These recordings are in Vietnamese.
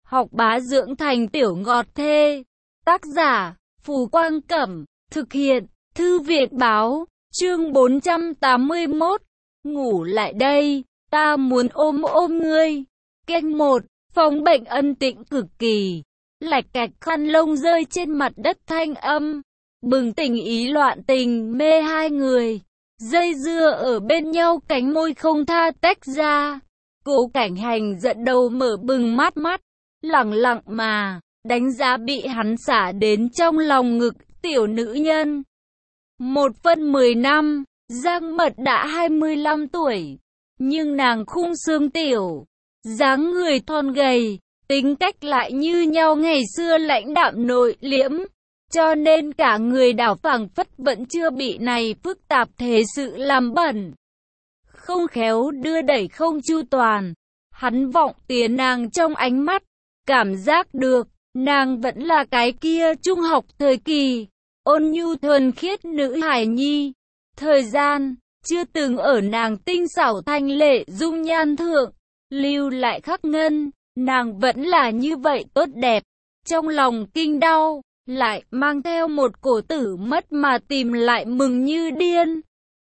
học bá dưỡng thành tiểu ngọt thê. Tác giả, Phù Quang Cẩm, thực hiện, Thư viện Báo, chương 481, ngủ lại đây, ta muốn ôm ôm ngươi. Canh 1, phòng bệnh ân tĩnh cực kỳ, lạch cạch khăn lông rơi trên mặt đất thanh âm, bừng tỉnh ý loạn tình mê hai người, dây dưa ở bên nhau cánh môi không tha tách ra. Cố Cảnh Hành giận đầu mở bừng mắt, lẳng lặng mà đánh giá bị hắn xả đến trong lòng ngực tiểu nữ nhân. 1/10 năm, Giang Mật đã 25 tuổi, nhưng nàng khung xương tiểu, dáng người thon gầy, tính cách lại như nhau ngày xưa lãnh đạm nội liễm, cho nên cả người đảo phảng phất vẫn chưa bị này phức tạp thế sự làm bẩn. Không khéo đưa đẩy không chu toàn, hắn vọng tiến nàng trong ánh mắt, cảm giác được, nàng vẫn là cái kia trung học thời kỳ, ôn nhu thuần khiết nữ hài nhi. Thời gian, chưa từng ở nàng tinh xảo thanh lệ dung nhan thượng, lưu lại khắc ngân, nàng vẫn là như vậy tốt đẹp. Trong lòng kinh đau, lại mang theo một cổ tử mất mà tìm lại mừng như điên.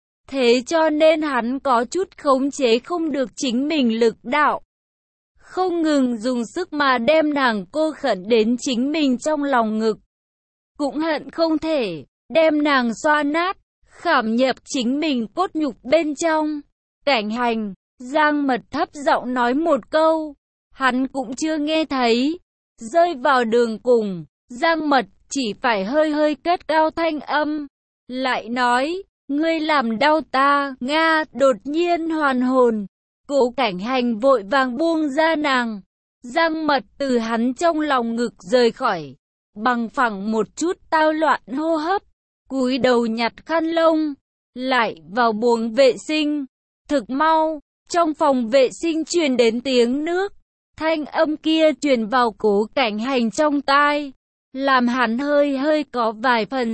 Thế cho nên hắn có chút khống chế không được chính mình lực đạo, không ngừng dùng sức mà đem nàng cô khẩn đến chính mình trong lòng ngực. Cũng hận không thể đem nàng xoa nát, khảm nhập chính mình cốt nhục bên trong. Cảnh Hành, Giang Mật thấp giọng nói một câu, hắn cũng chưa nghe thấy. Rơi vào đường cùng, Giang Mật chỉ phải hơi hơi cất cao thanh âm, lại nói, ngươi làm đau ta, Nga. Đột nhiên hoàn hồn, Cố Cảnh Hành vội vàng buông ra nàng. Giang Mật từ hắn trong lòng ngực rời khỏi, bằng phẳng một chút tao loạn hô hấp, cúi đầu nhặt khăn lông, lại vào buồng vệ sinh. Thực mau, trong phòng vệ sinh truyền đến tiếng nước, thanh âm kia truyền vào Cố Cảnh Hành trong tai, làm hắn hơi hơi có vài phần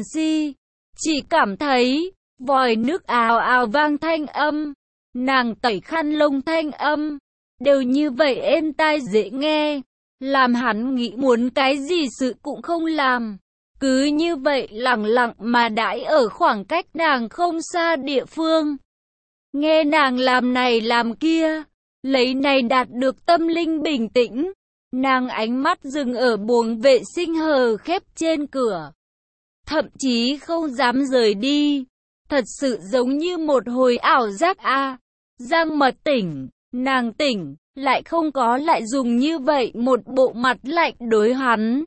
chỉ cảm thấy vòi nước ào ào vang thanh âm, nàng tẩy khăn lông thanh âm, đều như vậy êm tai dễ nghe, làm hắn nghĩ muốn cái gì sự cũng không làm, cứ như vậy lặng lặng mà đãi ở khoảng cách nàng không xa địa phương. Nghe nàng làm này làm kia, lấy này đạt được tâm linh bình tĩnh, nàng ánh mắt dừng ở buồng vệ sinh hờ khép trên cửa, thậm chí không dám rời đi, thật sự giống như một hồi ảo giác a. Giang Mật tỉnh, nàng tỉnh, lại không có lại dùng như vậy một bộ mặt lạnh đối hắn.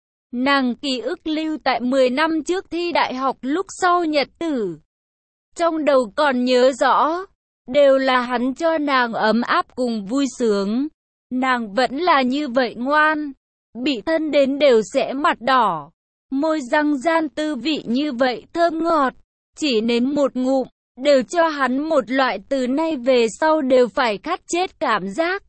Nàng ký ức lưu tại 10 năm trước thi đại học lúc sau nhật tử, trong đầu còn nhớ rõ, đều là hắn cho nàng ấm áp cùng vui sướng. Nàng vẫn là như vậy ngoan, bị thân đến đều sẽ mặt đỏ, môi răng gian tư vị như vậy thơm ngọt, chỉ nếm một ngụm, đều cho hắn một loại từ nay về sau đều phải khát chết cảm giác.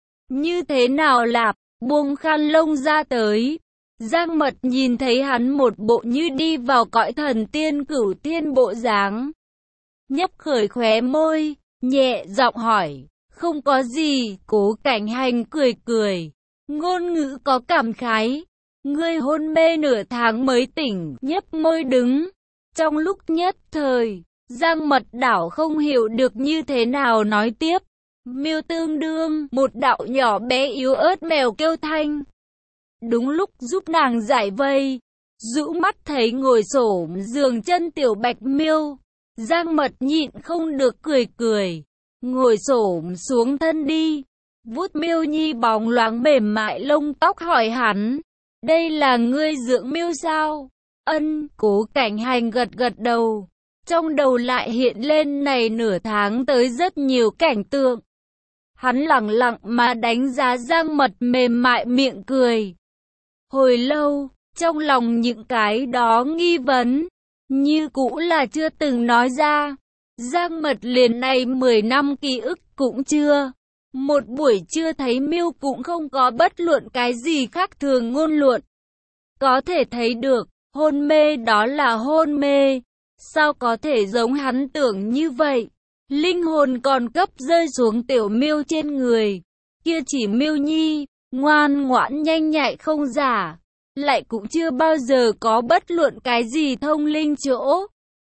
Như thế nào lạp, buông khăn lông ra tới. Giang Mật nhìn thấy hắn một bộ như đi vào cõi thần tiên cửu tiên bộ dáng, nhấp khởi khóe môi, nhẹ giọng hỏi, không có gì. Cố Cảnh Hành cười cười, ngôn ngữ có cảm khái, ngươi hôn mê nửa tháng mới tỉnh, nhấp môi đứng. Trong lúc nhất thời, Giang Mật đảo không hiểu được như thế nào nói tiếp. Miêu tương đương một đạo nhỏ bé yếu ớt mèo kêu thanh. Đúng lúc giúp nàng giải vây, rũ mắt thấy ngồi xổm giường chân tiểu Bạch Miêu, Giang Mật nhịn không được cười cười, ngồi xổm xuống thân đi, vuốt Miêu Nhi bóng loáng mềm mại lông tóc hỏi hắn, đây là ngươi dưỡng Miêu sao? Ân. Cố Cảnh Hành gật gật đầu, trong đầu lại hiện lên này nửa tháng tới rất nhiều cảnh tượng. Hắn lẳng lặng mà đánh giá Giang Mật mềm mại miệng cười. Hồi lâu, trong lòng những cái đó nghi vấn, như cũ là chưa từng nói ra. Giang Mật liền này 10 năm ký ức cũng chưa. Một buổi trưa thấy Miêu cũng không có bất luận cái gì khác thường ngôn luận. Có thể thấy được, hôn mê đó là hôn mê. Sao có thể giống hắn tưởng như vậy? Linh hồn còn cấp rơi xuống tiểu Miêu trên người. Kia chỉ Miêu Nhi, ngoan ngoãn nhanh nhạy không giả, lại cũng chưa bao giờ có bất luận cái gì thông linh chỗ.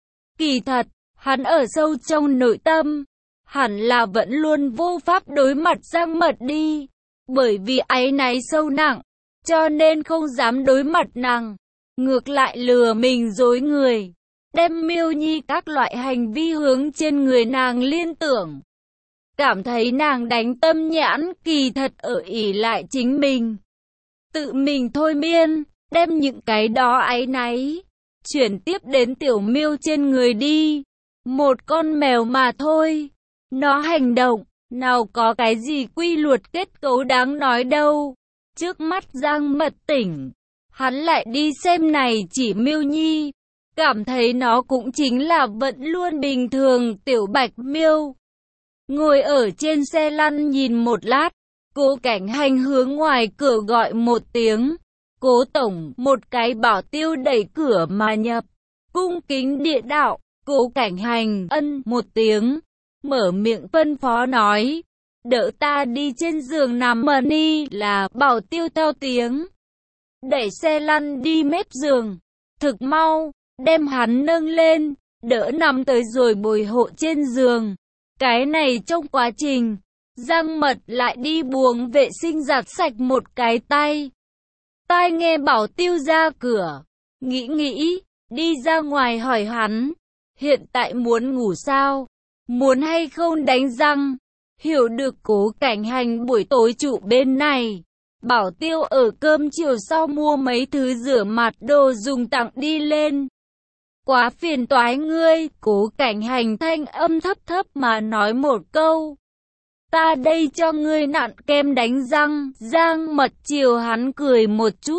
Kỳ thật, hắn ở sâu trong nội tâm, hẳn là vẫn luôn vô pháp đối mặt Giang Mật đi, bởi vì áy náy sâu nặng, cho nên không dám đối mặt nàng, ngược lại lừa mình dối người, đem Miêu Nhi các loại hành vi hướng trên người nàng liên tưởng. Cảm thấy nàng đánh tâm nhãn, kỳ thật ở ỷ lại chính mình. Tự mình thôi miên, đem những cái đó áy náy chuyển tiếp đến tiểu Miêu trên người đi. Một con mèo mà thôi, nó hành động, nào có cái gì quy luật kết cấu đáng nói đâu. Trước mắt Giang Mật tỉnh, hắn lại đi xem này chỉ Miêu Nhi, cảm thấy nó cũng chính là vẫn luôn bình thường tiểu Bạch Miêu. Ngồi ở trên xe lăn nhìn một lát, Cố Cảnh Hành hướng ngoài cửa gọi một tiếng. Cố tổng, một cái bảo tiêu đẩy cửa mà nhập, cung kính địa đạo. Cố Cảnh Hành ân một tiếng, mở miệng phân phó nói, đỡ ta đi trên giường nằm mà đi. Là bảo tiêu theo tiếng, đẩy xe lăn đi mép giường, thực mau, đem hắn nâng lên, đỡ nằm tới rồi bồi hộ trên giường. Cái này trong quá trình, Giang Mật lại đi buồng vệ sinh giặt sạch một cái tay. Tai nghe bảo tiêu ra cửa, nghĩ, đi ra ngoài hỏi hắn, hiện tại muốn ngủ sao? Muốn hay không đánh răng? Hiểu được Cố Cảnh Hành buổi tối trụ bên này, bảo tiêu ở cơm chiều sau mua mấy thứ rửa mặt đồ dùng tặng đi lên. Quá phiền toái ngươi, Cố Cảnh Hành thanh âm thấp thấp mà nói một câu. Ta đây cho ngươi nặn kem đánh răng. Giang Mật chiều hắn cười một chút,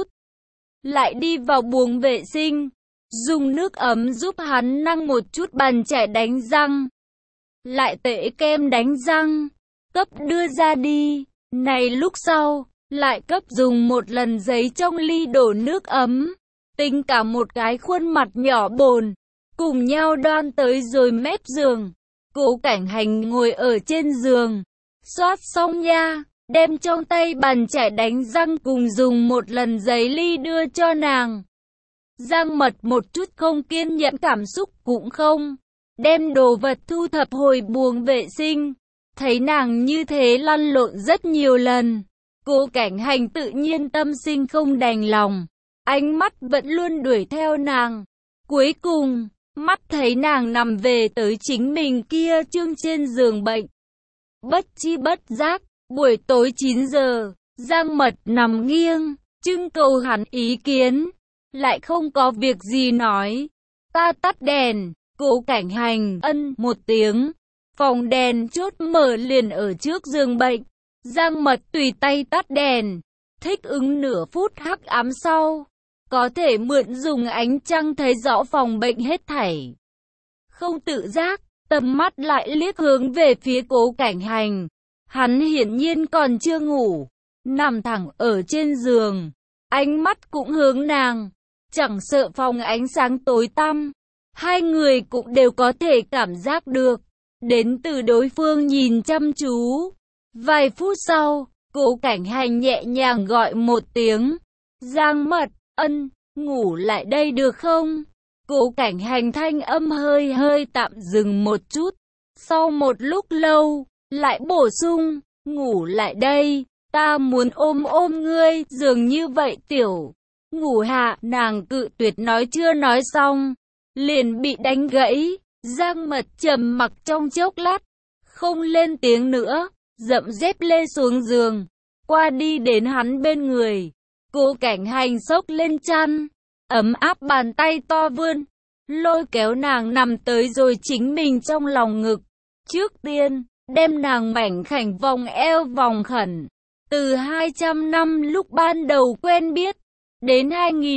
lại đi vào buồng vệ sinh, dùng nước ấm giúp hắn năng một chút bàn chải đánh răng, lại tẩy kem đánh răng, cấp đưa ra đi. Này lúc sau, lại cấp dùng một lần giấy trong ly đổ nước ấm, tính cả một cái khuôn mặt nhỏ bồn, cùng nhau đoan tới rồi mép giường. Cố Cảnh Hành ngồi ở trên giường, xoát xong nha, đem trong tay bàn chải đánh răng cùng dùng một lần giấy ly đưa cho nàng. Giang Mật một chút không kiên nhẫn cảm xúc cũng không, đem đồ vật thu thập hồi buồng vệ sinh. Thấy nàng như thế lăn lộn rất nhiều lần, Cố Cảnh Hành tự nhiên tâm sinh không đành lòng, ánh mắt vẫn luôn đuổi theo nàng. Cuối cùng, mắt thấy nàng nằm về tới chính mình kia trương trên giường bệnh. Bất chi bất giác, buổi tối 9 giờ, Giang Mật nằm nghiêng, trưng cầu hắn ý kiến, lại không có việc gì nói. Ta tắt đèn. Cố Cảnh Hành ân một tiếng, phòng đèn chốt mở liền ở trước giường bệnh. Giang Mật tùy tay tắt đèn, thích ứng nửa phút hắc ám sau, có thể mượn dùng ánh trăng thấy rõ phòng bệnh hết thảy. Không tự giác, tầm mắt lại liếc hướng về phía Cố Cảnh Hành. Hắn hiển nhiên còn chưa ngủ, nằm thẳng ở trên giường, ánh mắt cũng hướng nàng, chẳng sợ phòng ánh sáng tối tăm. Hai người cũng đều có thể cảm giác được, đến từ đối phương nhìn chăm chú. Vài phút sau, Cố Cảnh Hành nhẹ nhàng gọi một tiếng, Giang Mật, ân, ngủ lại đây được không? Cố Cảnh Hành thanh âm hơi tạm dừng một chút, sau một lúc lâu, lại bổ sung, ngủ lại đây, ta muốn ôm ngươi. Dường như vậy tiểu ngủ hạ. Nàng cự tuyệt nói chưa nói xong, liền bị đánh gãy. Giang Mật trầm mặc trong chốc lát, không lên tiếng nữa, dậm dép lê xuống giường, qua đi đến hắn bên người. Cố Cảnh Hành xốc lên chăn, ấm áp bàn tay to vươn, lôi kéo nàng nằm tới rồi chính mình trong lòng ngực. Trước tiên, đem nàng mảnh khảnh vòng eo vòng khẩn. Từ 200 năm lúc ban đầu quen biết, đến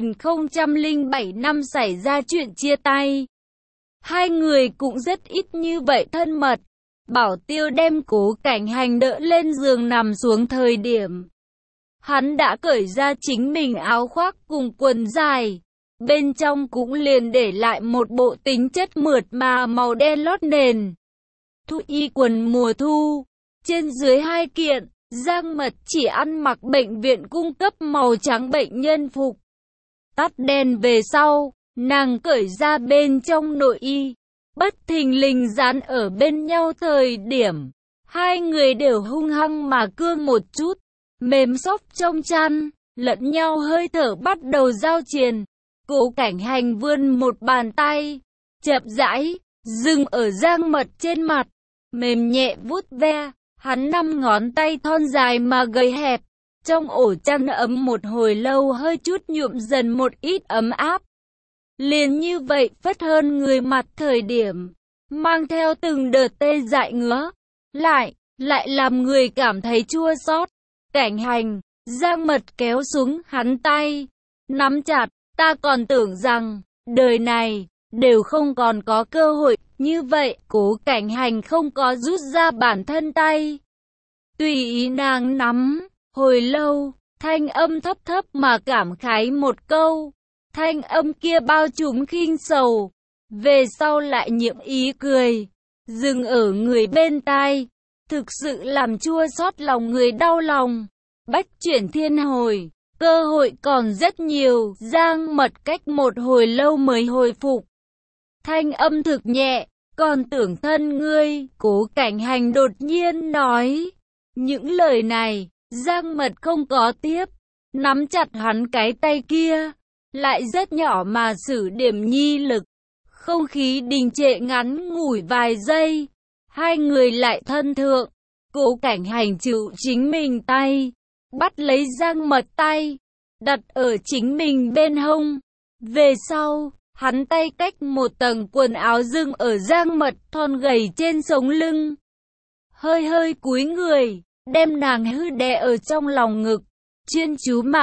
2007 năm xảy ra chuyện chia tay, hai người cũng rất ít như vậy thân mật. Bảo tiêu đem Cố Cảnh Hành đỡ lên giường nằm xuống thời điểm, hắn đã cởi ra chính mình áo khoác cùng quần dài, bên trong cũng liền để lại một bộ tính chất mượt mà màu đen lót nền. Thu y quần mùa thu, trên dưới hai kiện, Giang Mật chỉ ăn mặc bệnh viện cung cấp màu trắng bệnh nhân phục. Tắt đèn về sau, nàng cởi ra bên trong nội y, bất thình lình dán ở bên nhau thời điểm. Hai người đều hung hăng mà cương một chút, mềm xốp trong chăn, lẫn nhau hơi thở bắt đầu giao triền. Cố Cảnh Hành vươn một bàn tay, chậm rãi, dừng ở Giang Mật trên mặt, mềm nhẹ vuốt ve, hắn 5 ngón tay thon dài mà gầy hẹp, trong ổ chăn ấm một hồi lâu hơi chút nhuộm dần một ít ấm áp. Liền như vậy phất hơn người mặt thời điểm, mang theo từng đợt tê dại ngứa, lại làm người cảm thấy chua xót. Cảnh Hành, Giang Mật kéo xuống hắn tay, nắm chặt, ta còn tưởng rằng, đời này, đều không còn có cơ hội, như vậy, Cố Cảnh Hành không có rút ra bản thân tay. Tùy ý nàng nắm, hồi lâu, thanh âm thấp thấp mà cảm khái một câu, thanh âm kia bao trùm khinh sầu, về sau lại nhiễm ý cười, dừng ở người bên tai, thực sự làm chua xót lòng người đau lòng. Bách chuyển thiên hồi, cơ hội còn rất nhiều. Giang Mật cách một hồi lâu mới hồi phục, thanh âm thực nhẹ, còn tưởng thân ngươi. Cố Cảnh Hành đột nhiên nói những lời này, Giang Mật không có tiếp, nắm chặt hắn cái tay kia, lại rất nhỏ mà sử điểm nhi lực. Không khí đình trệ ngắn ngủi vài giây, hai người lại thân thượng. Cố Cảnh Hành chịu chính mình tay, bắt lấy Giang Mật tay, đặt ở chính mình bên hông. Về sau, hắn tay cách một tầng quần áo dưng ở Giang Mật thon gầy trên sống lưng. Hơi hơi cúi người, đem nàng hư đè ở trong lòng ngực, chuyên chú mà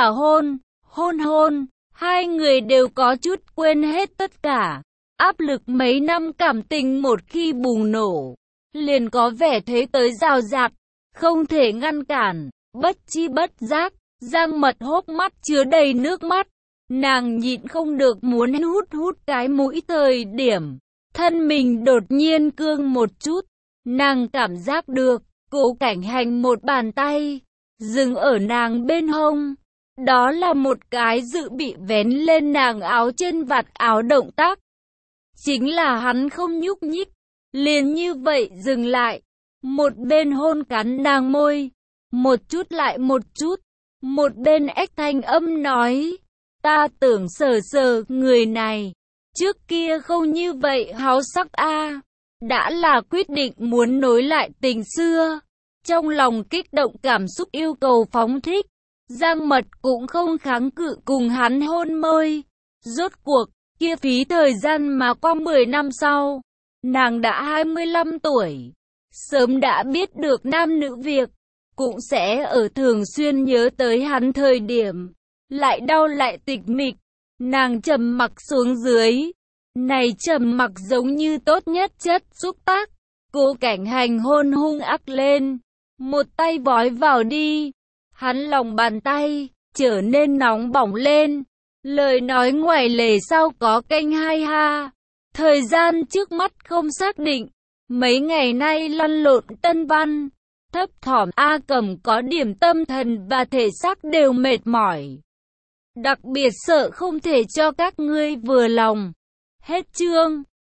hôn. Hai người đều có chút quên hết tất cả. Áp lực mấy năm cảm tình một khi bùng nổ, liền có vẻ thế tới rào rạt, không thể ngăn cản. Bất chi bất giác, Giang Mật hốc mắt chứa đầy nước mắt. Nàng nhịn không được muốn hút cái mũi thời điểm, thân mình đột nhiên cương một chút. Nàng cảm giác được, Cố Cảnh Hành một bàn tay, dừng ở nàng bên hông. Đó là một cái dự bị vén lên nàng áo trên vạt áo động tác. Chính là hắn không nhúc nhích, liền như vậy dừng lại. Một bên hôn cắn nàng môi, một chút lại một chút. Một bên ếch thanh âm nói, ta tưởng sờ người này, trước kia không như vậy háo sắc a. Đã là quyết định muốn nối lại tình xưa. Trong lòng kích động cảm xúc yêu cầu phóng thích, Giang Mật cũng không kháng cự cùng hắn hôn môi. Rốt cuộc, kia phí thời gian mà qua 10 năm sau, nàng đã 25 tuổi, sớm đã biết được nam nữ việc, cũng sẽ ở thường xuyên nhớ tới hắn thời điểm, lại đau lại tịch mịch. Nàng trầm mặc xuống dưới, này trầm mặc giống như tốt nhất chất xúc tác. Cố Cảnh Hành hôn hung ác lên, một tay vói vào đi, hắn lòng bàn tay trở nên nóng bỏng lên. Lời nói ngoài lề sau có kênh 2 ha. Thời gian trước mắt không xác định. Mấy ngày nay lăn lộn tân văn, thấp thỏm A Cẩm có điểm tâm thần và thể xác đều mệt mỏi. Đặc biệt sợ không thể cho các ngươi vừa lòng. Hết chương.